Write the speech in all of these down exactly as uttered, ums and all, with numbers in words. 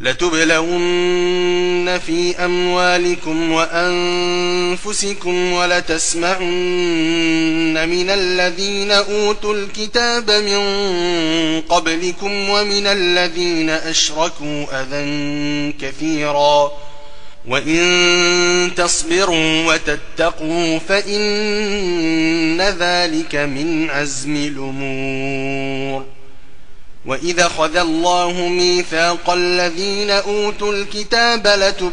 لتبلون في أموالكم وأنفسكم ولتسمعن من الذين أوتوا الكتاب من قبلكم ومن الذين أشركوا أذى كثيرا وإن تصبروا وتتقوا فإن ذلك من عزم الأمور. وإذا خذ الله ميثاق الذين أوتوا الكتاب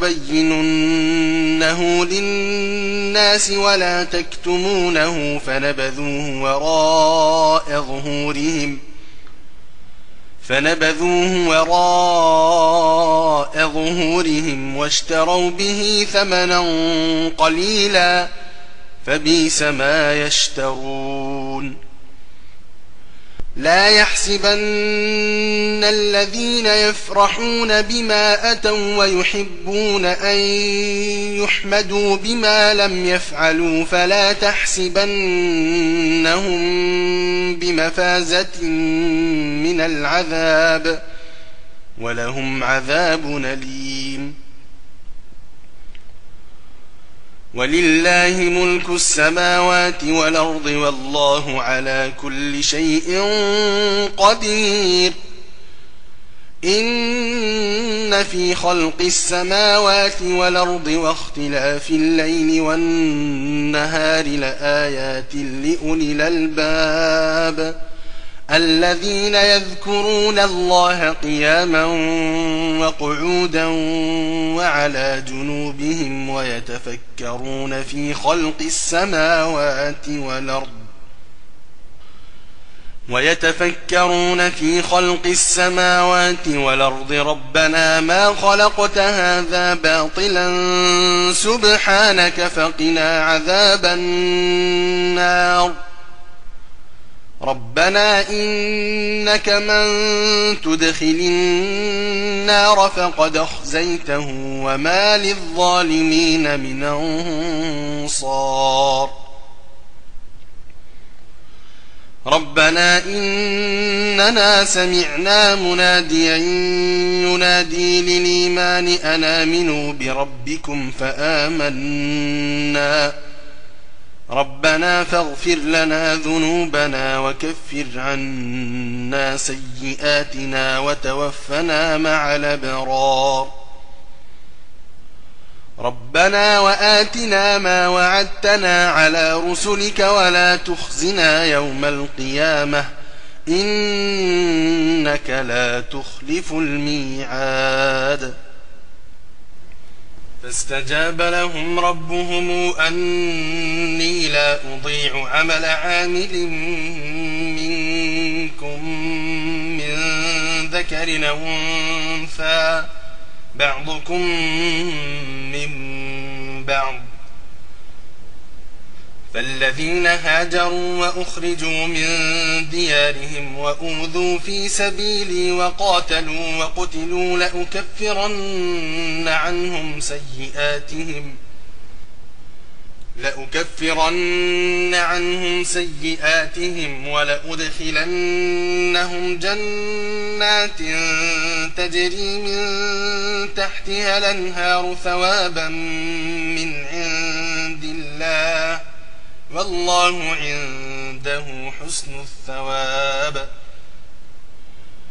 لتبيننه للناس ولا تكتمونه فنبذوه وراء ظهورهم فنبذوه وراء ظهورهم واشتروا به ثمنا قليلا فبئس ما يشترون. لا يحسبن الذين يفرحون بما أتوا ويحبون أن يحمدوا بما لم يفعلوا فلا تحسبنهم بمفازة من العذاب ولهم عذاب أليم. ولله ملك السماوات والأرض والله على كل شيء قدير. إن في خلق السماوات والأرض واختلاف الليل والنهار لآيات لأولي الألباب الذين يذكرون الله قياما وقعودا وعلى جنوبهم ويتفكرون في خلق السماوات والأرض ويتفكرون في خلق السماوات والأرض ربنا ما خلقت هذا باطلا سبحانك فقنا عذاب النار. ربنا إنك من تدخل النار فقد أخزيته وما للظالمين من أنصار. ربنا إننا سمعنا مناديا ينادي للإيمان أن آمنوا بربكم فآمنا ربنا فاغفر لنا ذنوبنا وكفر عنا سيئاتنا وتوفنا مع الأبرار. ربنا وآتنا ما وعدتنا على رسلك ولا تخزنا يوم القيامة إنك لا تخلف الميعاد. فاستجاب لهم ربهم أني لا أضيع عمل عامل منكم من ذكر أو أنثى بعضكم من بعض. فالذين هاجروا وأخرجوا من ديارهم وأوذوا في سبيلي وقاتلوا وقتلوا لأكفرن عنهم سيئاتهم لأكفرن عنهم سيئاتهم ولأدخلنهم جنات تجري من تحتها الأنهار ثوابا من عند الله والله عنده حسن الثواب.